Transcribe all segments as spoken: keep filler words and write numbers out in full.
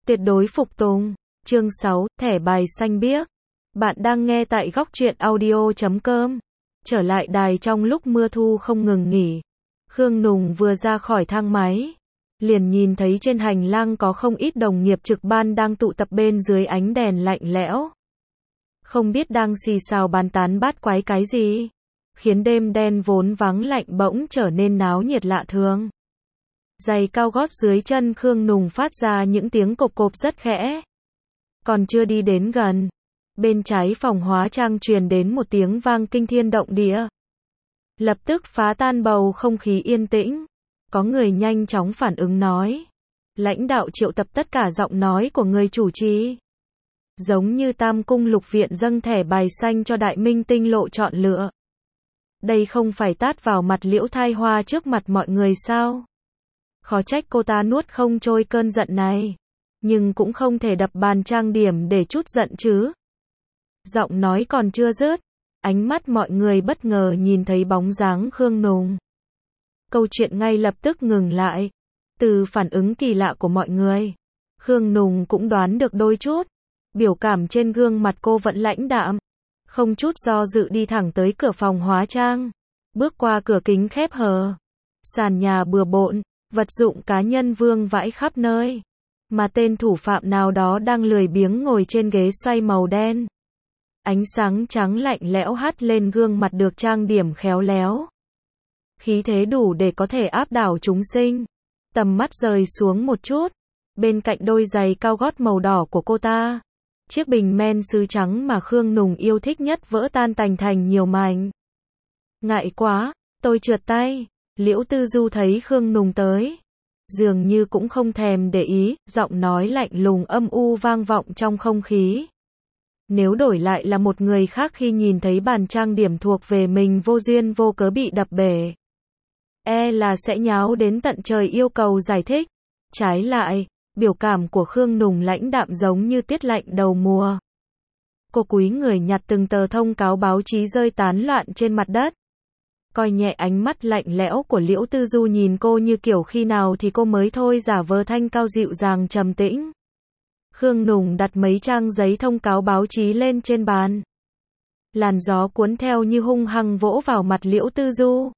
Tuyệt đối phục tùng. Chương sáu, thẻ bài xanh biếc. Bạn đang nghe tại góc truyện audio chấm com. Trở lại đài trong lúc mưa thu không ngừng nghỉ. Khương Nùng vừa ra khỏi thang máy, liền nhìn thấy trên hành lang có không ít đồng nghiệp trực ban đang tụ tập bên dưới ánh đèn lạnh lẽo. Không biết đang xì xào bàn tán bát quái cái gì, khiến đêm đen vốn vắng lạnh bỗng trở nên náo nhiệt lạ thường. Giày cao gót dưới chân Khương Nùng phát ra những tiếng cộp cộp rất khẽ. Còn chưa đi đến gần, bên trái phòng hóa trang truyền đến một tiếng vang kinh thiên động địa. Lập tức phá tan bầu không khí yên tĩnh. Có người nhanh chóng phản ứng nói. Lãnh đạo triệu tập tất cả giọng nói của người chủ trì. Giống như Tam Cung Lục Viện dâng thẻ bài xanh cho đại minh tinh lộ chọn lựa. Đây không phải tát vào mặt Liễu Thai Hoa trước mặt mọi người sao? Khó trách cô ta nuốt không trôi cơn giận này. Nhưng cũng không thể đập bàn trang điểm để chút giận chứ. Giọng nói còn chưa dứt, ánh mắt mọi người bất ngờ nhìn thấy bóng dáng Khương Nùng. Câu chuyện ngay lập tức ngừng lại. Từ phản ứng kỳ lạ của mọi người, Khương Nùng cũng đoán được đôi chút. Biểu cảm trên gương mặt cô vẫn lãnh đạm, không chút do dự đi thẳng tới cửa phòng hóa trang. Bước qua cửa kính khép hờ, sàn nhà bừa bộn, vật dụng cá nhân vương vãi khắp nơi. Mà tên thủ phạm nào đó đang lười biếng ngồi trên ghế xoay màu đen. Ánh sáng trắng lạnh lẽo hắt lên gương mặt được trang điểm khéo léo. Khí thế đủ để có thể áp đảo chúng sinh. Tầm mắt rời xuống một chút. Bên cạnh đôi giày cao gót màu đỏ của cô ta, chiếc bình men sứ trắng mà Khương Nùng yêu thích nhất vỡ tan tành thành nhiều mảnh. Ngại quá, tôi trượt tay. Liễu Tư Du thấy Khương Nùng tới, dường như cũng không thèm để ý, giọng nói lạnh lùng âm u vang vọng trong không khí. Nếu đổi lại là một người khác khi nhìn thấy bàn trang điểm thuộc về mình vô duyên vô cớ bị đập bể, e là sẽ nháo đến tận trời yêu cầu giải thích. Trái lại, biểu cảm của Khương Nùng lãnh đạm giống như tiết lạnh đầu mùa. Cô cúi người nhặt từng tờ thông cáo báo chí rơi tán loạn trên mặt đất. Coi nhẹ ánh mắt lạnh lẽo của Liễu Tư Du nhìn cô như kiểu khi nào thì cô mới thôi giả vờ thanh cao dịu dàng trầm tĩnh. Khương Nùng đặt mấy trang giấy thông cáo báo chí lên trên bàn. Làn gió cuốn theo như hung hăng vỗ vào mặt Liễu Tư Du.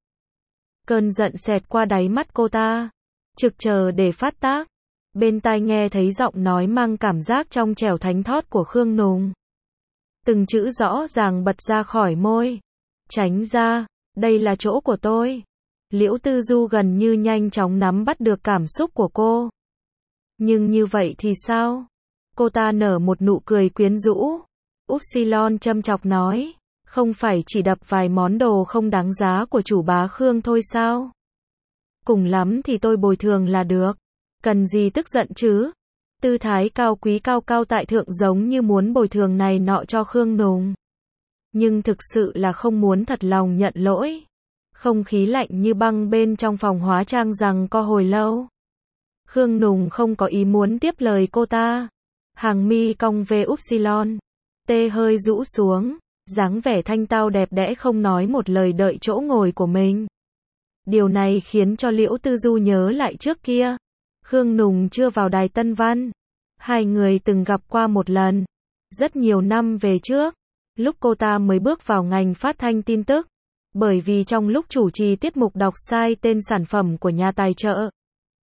Cơn giận xẹt qua đáy mắt cô ta, trực chờ để phát tác. Bên tai nghe thấy giọng nói mang cảm giác trong trẻo thánh thót của Khương Nùng. Từng chữ rõ ràng bật ra khỏi môi. Tránh ra, đây là chỗ của tôi. Liễu Tư Du gần như nhanh chóng nắm bắt được cảm xúc của cô. Nhưng như vậy thì sao? Cô ta nở một nụ cười quyến rũ. Upsilon châm chọc nói. Không phải chỉ đập vài món đồ không đáng giá của chủ bá Khương thôi sao? Cùng lắm thì tôi bồi thường là được. Cần gì tức giận chứ? Tư thái cao quý cao cao tại thượng giống như muốn bồi thường này nọ cho Khương Nùng. Nhưng thực sự là không muốn thật lòng nhận lỗi. Không khí lạnh như băng bên trong phòng hóa trang rằng co hồi lâu. Khương Nùng không có ý muốn tiếp lời cô ta. Hàng mi cong về upsilon. Tê hơi rũ xuống. Dáng vẻ thanh tao đẹp đẽ không nói một lời đợi chỗ ngồi của mình. Điều này khiến cho Liễu Tư Du nhớ lại trước kia. Khương Nùng chưa vào đài Tân Văn. Hai người từng gặp qua một lần. Rất nhiều năm về trước. Lúc cô ta mới bước vào ngành phát thanh tin tức. Bởi vì trong lúc chủ trì tiết mục đọc sai tên sản phẩm của nhà tài trợ,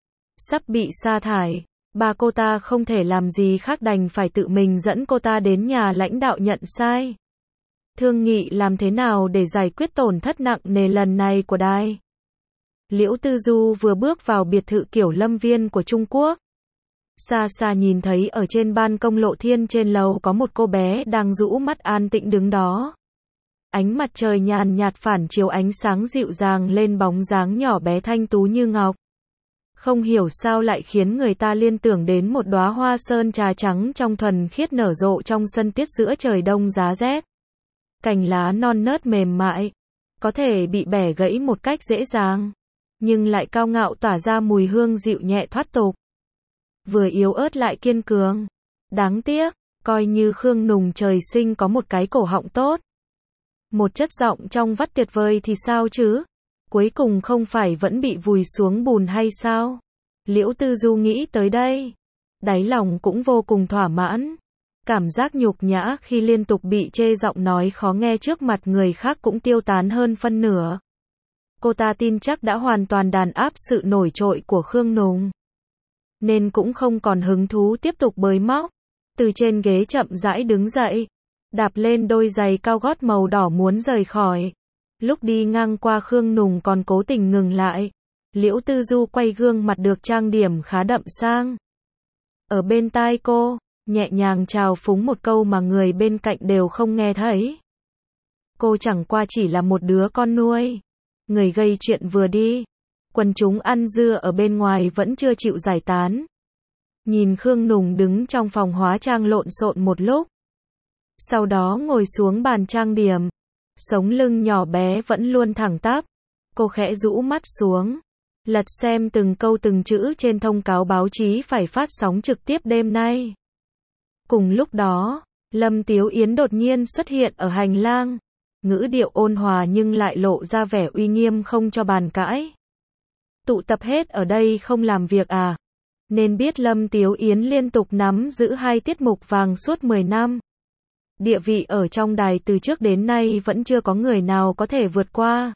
sắp bị sa thải, bà cô ta không thể làm gì khác đành phải tự mình dẫn cô ta đến nhà lãnh đạo nhận sai. Thương nghị làm thế nào để giải quyết tổn thất nặng nề lần này của đài. Liễu Tư Du vừa bước vào biệt thự kiểu lâm viên của Trung Quốc. Xa xa nhìn thấy ở trên ban công lộ thiên trên lầu có một cô bé đang rũ mắt an tĩnh đứng đó. Ánh mặt trời nhàn nhạt phản chiếu ánh sáng dịu dàng lên bóng dáng nhỏ bé thanh tú như ngọc. Không hiểu sao lại khiến người ta liên tưởng đến một đóa hoa sơn trà trắng trong thuần khiết nở rộ trong sân tiết giữa trời đông giá rét. Cành lá non nớt mềm mại, có thể bị bẻ gãy một cách dễ dàng, nhưng lại cao ngạo tỏa ra mùi hương dịu nhẹ thoát tục. Vừa yếu ớt lại kiên cường. Đáng tiếc, coi như Khương Nùng trời sinh có một cái cổ họng tốt, một chất giọng trong vắt tuyệt vời thì sao chứ? Cuối cùng không phải vẫn bị vùi xuống bùn hay sao? Liễu Tư Du nghĩ tới đây, đáy lòng cũng vô cùng thỏa mãn. Cảm giác nhục nhã khi liên tục bị chê giọng nói khó nghe trước mặt người khác cũng tiêu tán hơn phân nửa. Cô ta tin chắc đã hoàn toàn đàn áp sự nổi trội của Khương Nùng, nên cũng không còn hứng thú tiếp tục bới móc. Từ trên ghế chậm rãi đứng dậy, đạp lên đôi giày cao gót màu đỏ muốn rời khỏi. Lúc đi ngang qua Khương Nùng còn cố tình ngừng lại. Liễu Tư Du quay gương mặt được trang điểm khá đậm sang. Ở bên tai cô, nhẹ nhàng chào phúng một câu mà người bên cạnh đều không nghe thấy. Cô chẳng qua chỉ là một đứa con nuôi. Người gây chuyện vừa đi. Quần chúng ăn dưa ở bên ngoài vẫn chưa chịu giải tán. Nhìn Khương Nùng đứng trong phòng hóa trang lộn xộn một lúc. Sau đó ngồi xuống bàn trang điểm. Sống lưng nhỏ bé vẫn luôn thẳng tắp. Cô khẽ rũ mắt xuống. Lật xem từng câu từng chữ trên thông cáo báo chí phải phát sóng trực tiếp đêm nay. Cùng lúc đó, Lâm Tiếu Yến đột nhiên xuất hiện ở hành lang. Ngữ điệu ôn hòa nhưng lại lộ ra vẻ uy nghiêm không cho bàn cãi. Tụ tập hết ở đây không làm việc à? Nên biết Lâm Tiếu Yến liên tục nắm giữ hai tiết mục vàng suốt mười năm. Địa vị ở trong đài từ trước đến nay vẫn chưa có người nào có thể vượt qua.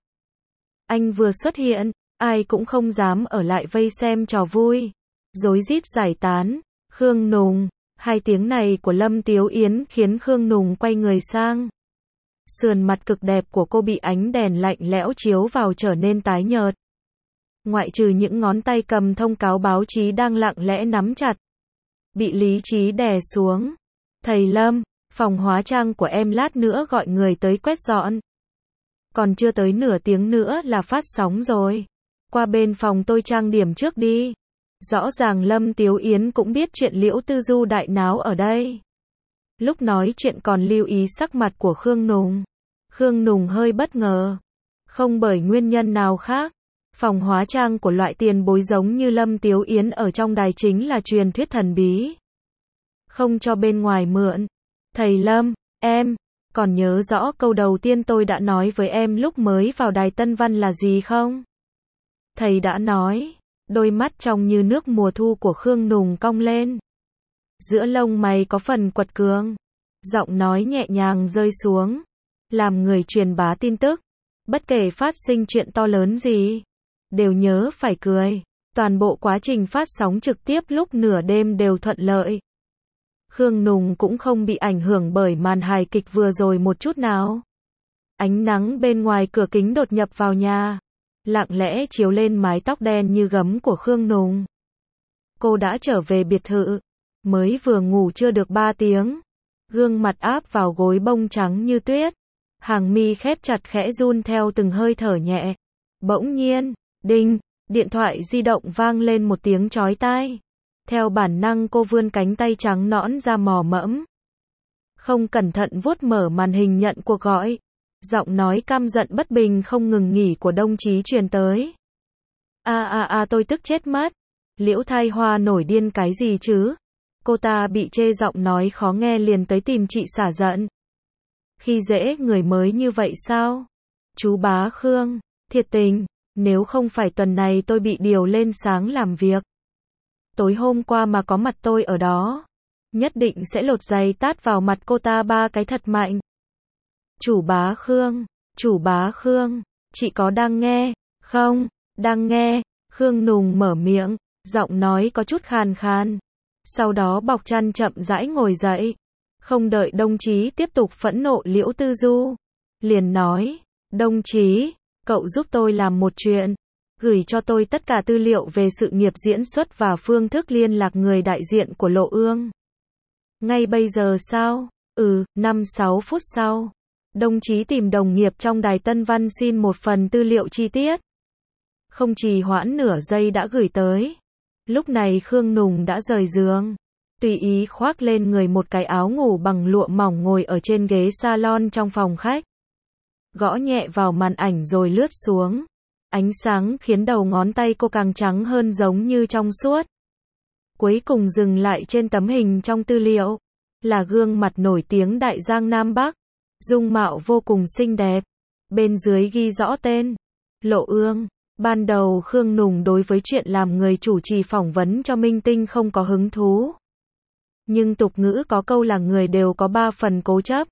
Anh vừa xuất hiện, ai cũng không dám ở lại vây xem trò vui. Rối rít giải tán. Khương Nùng. Hai tiếng này của Lâm Tiếu Yến khiến Khương Nùng quay người sang. Sườn mặt cực đẹp của cô bị ánh đèn lạnh lẽo chiếu vào trở nên tái nhợt. Ngoại trừ những ngón tay cầm thông cáo báo chí đang lặng lẽ nắm chặt. Bị lý trí đè xuống. Thầy Lâm, phòng hóa trang của em lát nữa gọi người tới quét dọn. Còn chưa tới nửa tiếng nữa là phát sóng rồi. Qua bên phòng tôi trang điểm trước đi. Rõ ràng Lâm Tiếu Yến cũng biết chuyện Liễu Tư Du đại náo ở đây. Lúc nói chuyện còn lưu ý sắc mặt của Khương Nùng. Khương Nùng hơi bất ngờ. Không bởi nguyên nhân nào khác. Phòng hóa trang của loại tiền bối giống như Lâm Tiếu Yến ở trong đài chính là truyền thuyết thần bí. Không cho bên ngoài mượn. Thầy Lâm, em, còn nhớ rõ câu đầu tiên tôi đã nói với em lúc mới vào đài Tân Văn là gì không? Thầy đã nói. Đôi mắt trong như nước mùa thu của Khương Nùng cong lên. Giữa lông mày có phần quật cường. Giọng nói nhẹ nhàng rơi xuống. Làm người truyền bá tin tức. Bất kể phát sinh chuyện to lớn gì. Đều nhớ phải cười. Toàn bộ quá trình phát sóng trực tiếp lúc nửa đêm đều thuận lợi. Khương Nùng cũng không bị ảnh hưởng bởi màn hài kịch vừa rồi một chút nào. Ánh nắng bên ngoài cửa kính đột nhập vào nhà. Lặng lẽ chiếu lên mái tóc đen như gấm của Khương Nùng. Cô đã trở về biệt thự. Mới vừa ngủ chưa được ba tiếng. Gương mặt áp vào gối bông trắng như tuyết. Hàng mi khép chặt khẽ run theo từng hơi thở nhẹ. Bỗng nhiên, đinh, điện thoại di động vang lên một tiếng chói tai. Theo bản năng cô vươn cánh tay trắng nõn ra mò mẫm. Không cẩn thận vuốt mở màn hình nhận cuộc gọi. Giọng nói căm giận bất bình không ngừng nghỉ của đồng chí truyền tới. A a a tôi tức chết mất. Liễu Thai Hoa nổi điên cái gì chứ? Cô ta bị chê giọng nói khó nghe liền tới tìm chị xả giận. Khi dễ người mới như vậy sao? Chú Bá Khương, thiệt tình, nếu không phải tuần này tôi bị điều lên sáng làm việc. Tối hôm qua mà có mặt tôi ở đó. Nhất định sẽ lột giày tát vào mặt cô ta ba cái thật mạnh. Chủ Bá Khương, chủ Bá Khương, chị có đang nghe, không? Đang nghe, Khương Nùng mở miệng, giọng nói có chút khàn khàn. Sau đó bọc chăn chậm rãi ngồi dậy. Không đợi đồng chí tiếp tục phẫn nộ Liễu Tư Du. Liền nói, đồng chí, cậu giúp tôi làm một chuyện. Gửi cho tôi tất cả tư liệu về sự nghiệp diễn xuất và phương thức liên lạc người đại diện của Lộ Ương. Ngay bây giờ sao? Ừ, năm sáu phút sau. Đồng chí tìm đồng nghiệp trong đài Tân Văn xin một phần tư liệu chi tiết. Không trì hoãn nửa giây đã gửi tới. Lúc này Khương Nùng đã rời giường. Tùy ý khoác lên người một cái áo ngủ bằng lụa mỏng ngồi ở trên ghế salon trong phòng khách. Gõ nhẹ vào màn ảnh rồi lướt xuống. Ánh sáng khiến đầu ngón tay cô càng trắng hơn giống như trong suốt. Cuối cùng dừng lại trên tấm hình trong tư liệu. Là gương mặt nổi tiếng Đại Giang Nam Bắc. Dung mạo vô cùng xinh đẹp. Bên dưới ghi rõ tên. Lộ Ương. Ban đầu Khương Nùng đối với chuyện làm người chủ trì phỏng vấn cho minh tinh không có hứng thú. Nhưng tục ngữ có câu là người đều có ba phần cố chấp.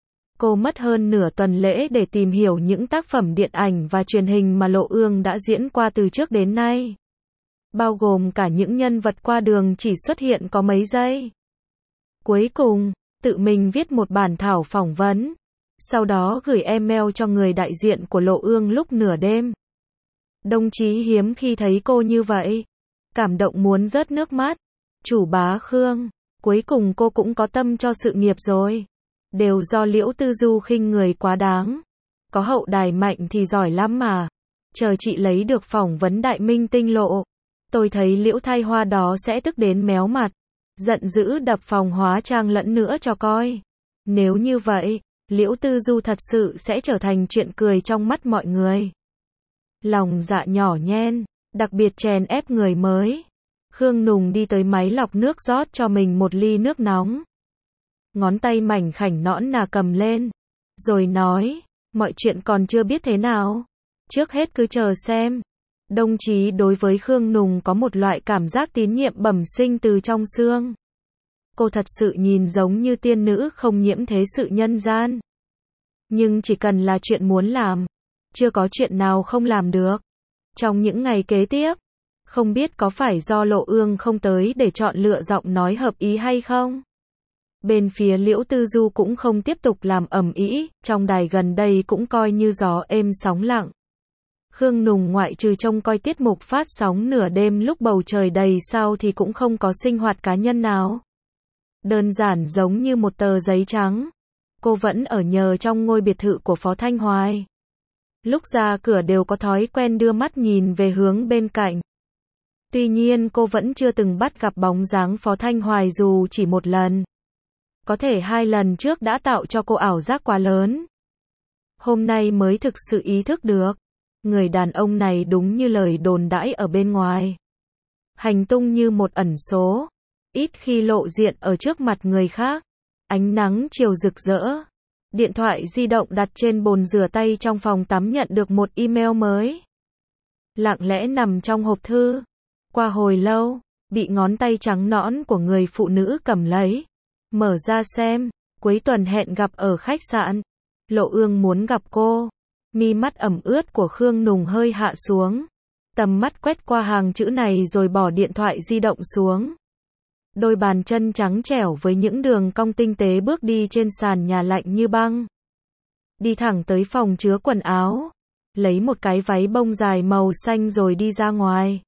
Cô mất hơn nửa tuần lễ để tìm hiểu những tác phẩm điện ảnh và truyền hình mà Lộ Ương đã diễn qua từ trước đến nay. Bao gồm cả những nhân vật qua đường chỉ xuất hiện có mấy giây. Cuối cùng, tự mình viết một bản thảo phỏng vấn. Sau đó gửi email cho người đại diện của Lộ Ương lúc nửa đêm. Đồng chí hiếm khi thấy cô như vậy. Cảm động muốn rớt nước mắt. Chủ bá Khương, cuối cùng cô cũng có tâm cho sự nghiệp rồi. Đều do Liễu Tư Du khinh người quá đáng. Có hậu đài mạnh thì giỏi lắm mà. Chờ chị lấy được phỏng vấn đại minh tinh Lộ. Tôi thấy Liễu Thay Hoa đó sẽ tức đến méo mặt. Giận dữ đập phòng hóa trang lẫn nữa cho coi. Nếu như vậy, Liễu Tư Du thật sự sẽ trở thành chuyện cười trong mắt mọi người. Lòng dạ nhỏ nhen, đặc biệt chèn ép người mới. Khương Nùng đi tới máy lọc nước rót cho mình một ly nước nóng. Ngón tay mảnh khảnh nõn nà cầm lên. Rồi nói, mọi chuyện còn chưa biết thế nào. Trước hết cứ chờ xem. Đồng chí đối với Khương Nùng có một loại cảm giác tín nhiệm bẩm sinh từ trong xương. Cô thật sự nhìn giống như tiên nữ không nhiễm thế sự nhân gian. Nhưng chỉ cần là chuyện muốn làm, chưa có chuyện nào không làm được. Trong những ngày kế tiếp, không biết có phải do Lộ Ương không tới để chọn lựa giọng nói hợp ý hay không? Bên phía Liễu Tư Du cũng không tiếp tục làm ầm ĩ, trong đài gần đây cũng coi như gió êm sóng lặng. Khương Nùng ngoại trừ trông coi tiết mục phát sóng nửa đêm lúc bầu trời đầy sao thì cũng không có sinh hoạt cá nhân nào. Đơn giản giống như một tờ giấy trắng. Cô vẫn ở nhờ trong ngôi biệt thự của Phó Thanh Hoài. Lúc ra cửa đều có thói quen đưa mắt nhìn về hướng bên cạnh. Tuy nhiên cô vẫn chưa từng bắt gặp bóng dáng Phó Thanh Hoài dù chỉ một lần. Có thể hai lần trước đã tạo cho cô ảo giác quá lớn. Hôm nay mới thực sự ý thức được. Người đàn ông này đúng như lời đồn đãi ở bên ngoài. Hành tung như một ẩn số. Ít khi lộ diện ở trước mặt người khác. Ánh nắng chiều rực rỡ. Điện thoại di động đặt trên bồn rửa tay trong phòng tắm nhận được một email mới. Lặng lẽ nằm trong hộp thư. Qua hồi lâu, bị ngón tay trắng nõn của người phụ nữ cầm lấy. Mở ra xem, cuối tuần hẹn gặp ở khách sạn. Lộ Ương muốn gặp cô. Mi mắt ẩm ướt của Khương Nùng hơi hạ xuống. Tầm mắt quét qua hàng chữ này rồi bỏ điện thoại di động xuống. Đôi bàn chân trắng trẻo với những đường cong tinh tế bước đi trên sàn nhà lạnh như băng. Đi thẳng tới phòng chứa quần áo. Lấy một cái váy bông dài màu xanh rồi đi ra ngoài.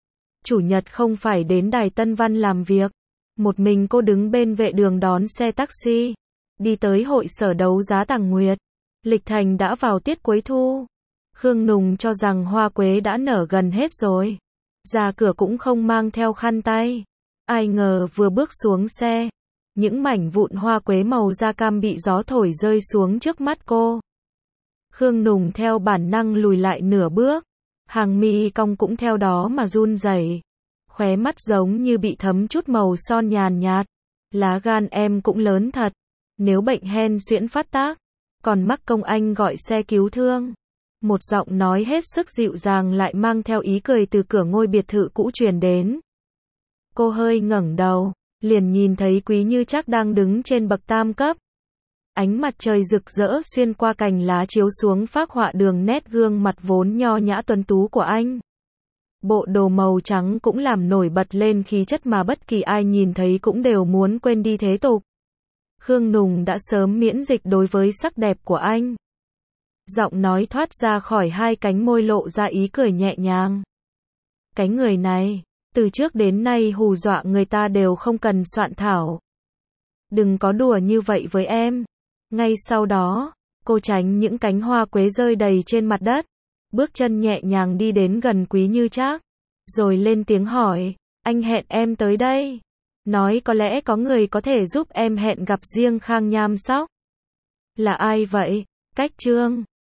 Chủ nhật không phải đến Đài Tân Văn làm việc. Một mình cô đứng bên vệ đường đón xe taxi. Đi tới hội sở đấu giá Tàng Nguyệt. Lịch thành đã vào tiết cuối thu. Khương Nùng cho rằng hoa quế đã nở gần hết rồi. Ra cửa cũng không mang theo khăn tay. Ai ngờ vừa bước xuống xe, những mảnh vụn hoa quế màu da cam bị gió thổi rơi xuống trước mắt cô. Khương Nùng theo bản năng lùi lại nửa bước. Hàng mi cong cũng theo đó mà run rẩy. Khóe mắt giống như bị thấm chút màu son nhàn nhạt. Lá gan em cũng lớn thật. Nếu bệnh hen suyễn phát tác, còn mắc công anh gọi xe cứu thương. Một giọng nói hết sức dịu dàng lại mang theo ý cười từ cửa ngôi biệt thự cũ truyền đến. Cô hơi ngẩng đầu, liền nhìn thấy Quý Như Trác đang đứng trên bậc tam cấp. Ánh mặt trời rực rỡ xuyên qua cành lá chiếu xuống phác họa đường nét gương mặt vốn nho nhã tuấn tú của anh. Bộ đồ màu trắng cũng làm nổi bật lên khí chất mà bất kỳ ai nhìn thấy cũng đều muốn quên đi thế tục. Khương Nùng đã sớm miễn dịch đối với sắc đẹp của anh. Giọng nói thoát ra khỏi hai cánh môi lộ ra ý cười nhẹ nhàng. Cái người này, từ trước đến nay hù dọa người ta đều không cần soạn thảo. Đừng có đùa như vậy với em. Ngay sau đó, cô tránh những cánh hoa quế rơi đầy trên mặt đất. Bước chân nhẹ nhàng đi đến gần Quý Như Trác. Rồi lên tiếng hỏi, anh hẹn em tới đây. Nói có lẽ có người có thể giúp em hẹn gặp riêng Khang Nham Sóc. Là ai vậy? Cách Trương.